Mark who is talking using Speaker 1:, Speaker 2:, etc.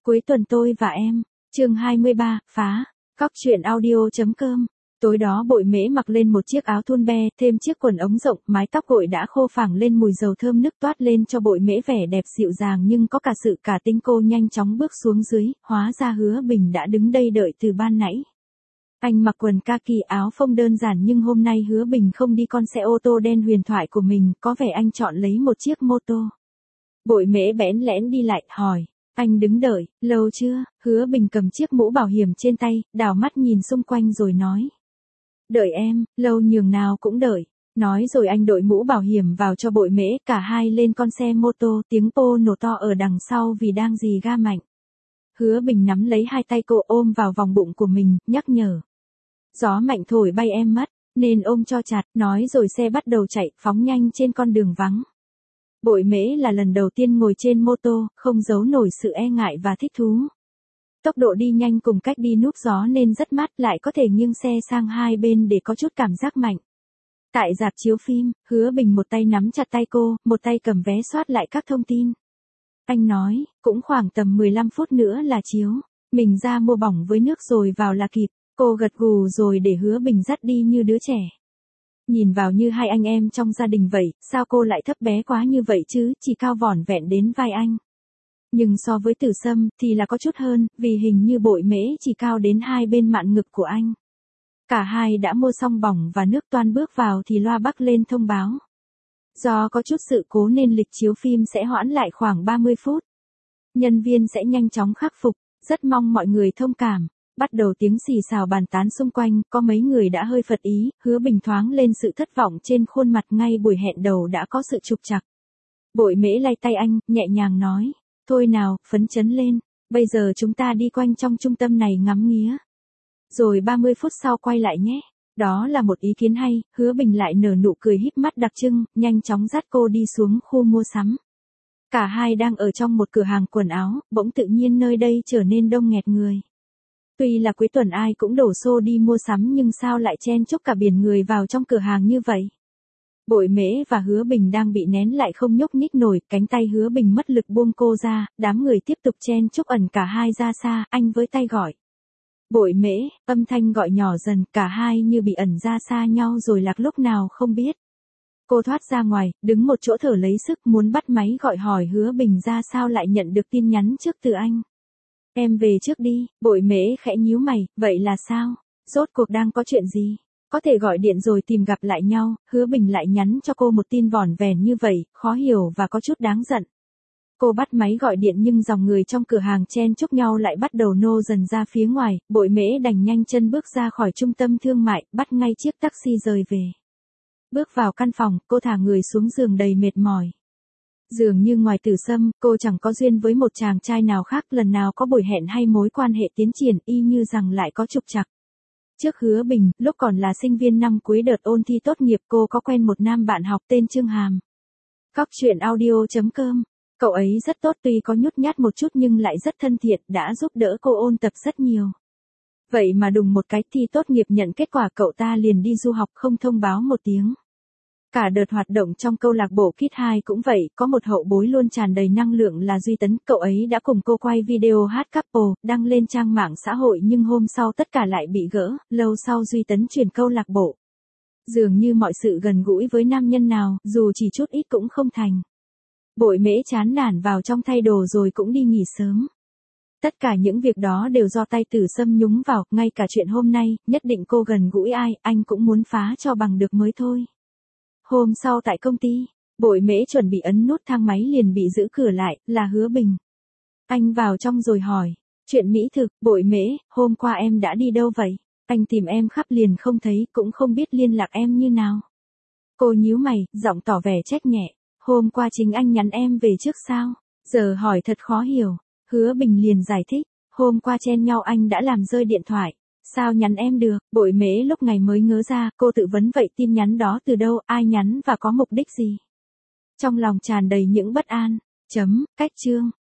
Speaker 1: Cuối tuần tôi và em, chương 23, phá, cóc truyện audio.com. Tối đó Bội Mễ mặc lên một chiếc áo thun be, thêm chiếc quần ống rộng, mái tóc gội đã khô phảng lên mùi dầu thơm nức toát lên cho Bội Mễ vẻ đẹp dịu dàng nhưng có cả sự cả tinh. Cô nhanh chóng bước xuống dưới, hóa ra Hứa Bình đã đứng đây đợi từ ban nãy. Anh mặc quần kaki áo phông đơn giản nhưng hôm nay Hứa Bình không đi con xe ô tô đen huyền thoại của mình, có vẻ anh chọn lấy một chiếc mô tô. Bội Mễ bẽn lẽn đi lại, hỏi. Anh đứng đợi, lâu chưa? Hứa Bình cầm chiếc mũ bảo hiểm trên tay, đảo mắt nhìn xung quanh rồi nói. Đợi em, lâu nhường nào cũng đợi. Nói rồi anh đội mũ bảo hiểm vào cho Bội Mễ, cả hai lên con xe mô tô, tiếng pô nổ to ở đằng sau vì đang rì ga mạnh. Hứa Bình nắm lấy hai tay cô ôm vào vòng bụng của mình, nhắc nhở. Gió mạnh thổi bay em mất, nên ôm cho chặt, nói rồi xe bắt đầu chạy, phóng nhanh trên con đường vắng. Bội Mễ là lần đầu tiên ngồi trên mô tô, không giấu nổi sự e ngại và thích thú. Tốc độ đi nhanh cùng cách đi núp gió nên rất mát, lại có thể nghiêng xe sang hai bên để có chút cảm giác mạnh. Tại rạp chiếu phim, Hứa Bình một tay nắm chặt tay cô, một tay cầm vé soát lại các thông tin. Anh nói, cũng khoảng tầm 15 phút nữa là chiếu, mình ra mua bỏng với nước rồi vào là kịp. Cô gật gù rồi để Hứa Bình dắt đi như đứa trẻ. Nhìn vào như hai anh em trong gia đình vậy, sao cô lại thấp bé quá như vậy chứ, chỉ cao vỏn vẹn đến vai anh. Nhưng so với Tử Sâm thì là có chút hơn, vì hình như Bội Mễ chỉ cao đến hai bên mạn ngực của anh. Cả hai đã mua xong bỏng và nước, toan bước vào thì loa bắc lên thông báo. Do có chút sự cố nên lịch chiếu phim sẽ hoãn lại khoảng 30 phút. Nhân viên sẽ nhanh chóng khắc phục, rất mong mọi người thông cảm. Bắt đầu tiếng xì xào bàn tán xung quanh, có mấy người đã hơi phật ý, Hứa Bình thoáng lên sự thất vọng trên khuôn mặt, ngay buổi hẹn đầu đã có sự trục trặc. Bội Mễ lay tay anh, nhẹ nhàng nói, thôi nào, phấn chấn lên, bây giờ chúng ta đi quanh trong trung tâm này ngắm nghía. Rồi 30 phút sau quay lại nhé. Đó là một ý kiến hay, Hứa Bình lại nở nụ cười híp mắt đặc trưng, nhanh chóng dắt cô đi xuống khu mua sắm. Cả hai đang ở trong một cửa hàng quần áo, bỗng tự nhiên nơi đây trở nên đông nghẹt người. Tuy là cuối tuần ai cũng đổ xô đi mua sắm nhưng sao lại chen chúc cả biển người vào trong cửa hàng như vậy. Bội Mễ và Hứa Bình đang bị nén lại không nhúc nhích nổi, cánh tay Hứa Bình mất lực buông cô ra, đám người tiếp tục chen chúc ẩn cả hai ra xa, anh với tay gọi. Bội Mễ, âm thanh gọi nhỏ dần, cả hai như bị ẩn ra xa nhau rồi lạc lúc nào không biết. Cô thoát ra ngoài, đứng một chỗ thở lấy sức, muốn bắt máy gọi hỏi Hứa Bình ra sao lại nhận được tin nhắn trước từ anh. Em về trước đi, Bội Mễ khẽ nhíu mày, vậy là sao? Rốt cuộc đang có chuyện gì? Có thể gọi điện rồi tìm gặp lại nhau, Hứa Bình lại nhắn cho cô một tin vỏn vẹn như vậy, khó hiểu và có chút đáng giận. Cô bắt máy gọi điện nhưng dòng người trong cửa hàng chen chúc nhau lại bắt đầu nô dần ra phía ngoài, Bội Mễ đành nhanh chân bước ra khỏi trung tâm thương mại, bắt ngay chiếc taxi rời về. Bước vào căn phòng, cô thả người xuống giường đầy mệt mỏi. Dường như ngoài Tử Sâm, cô chẳng có duyên với một chàng trai nào khác, lần nào có buổi hẹn hay mối quan hệ tiến triển y như rằng lại có trục trặc. Trước Hứa Bình, lúc còn là sinh viên năm cuối đợt ôn thi tốt nghiệp, cô có quen một nam bạn học tên Trương Hàm. Cóc truyện audio.com. Cậu ấy rất tốt, tuy có nhút nhát một chút nhưng lại rất thân thiện, đã giúp đỡ cô ôn tập rất nhiều. Vậy mà đùng một cái thi tốt nghiệp nhận kết quả cậu ta liền đi du học không thông báo một tiếng. Cả đợt hoạt động trong câu lạc bộ Kid 2 cũng vậy, có một hậu bối luôn tràn đầy năng lượng là Duy Tấn, cậu ấy đã cùng cô quay video hát couple, đăng lên trang mạng xã hội nhưng hôm sau tất cả lại bị gỡ, lâu sau Duy Tấn chuyển câu lạc bộ. Dường như mọi sự gần gũi với nam nhân nào, dù chỉ chút ít cũng không thành. Bội Mễ chán nản vào trong thay đồ rồi cũng đi nghỉ sớm. Tất cả những việc đó đều do tay Tử Sâm nhúng vào, ngay cả chuyện hôm nay, nhất định cô gần gũi ai, anh cũng muốn phá cho bằng được mới thôi. Hôm sau tại công ty, Bội Mễ chuẩn bị ấn nút thang máy liền bị giữ cửa lại, là Hứa Bình. Anh vào trong rồi hỏi, chuyện mỹ thực, Bội Mễ, hôm qua em đã đi đâu vậy? Anh tìm em khắp liền không thấy, cũng không biết liên lạc em như nào. Cô nhíu mày, giọng tỏ vẻ trách nhẹ, hôm qua chính anh nhắn em về trước sao? Giờ hỏi thật khó hiểu. Hứa Bình liền giải thích, hôm qua chen nhau anh đã làm rơi điện thoại. Sao nhắn em được? Bội Mễ lúc ngày mới ngớ ra, cô tự vấn vậy tin nhắn đó từ đâu, ai nhắn và có mục đích gì? Trong lòng tràn đầy những bất an. Cách chương.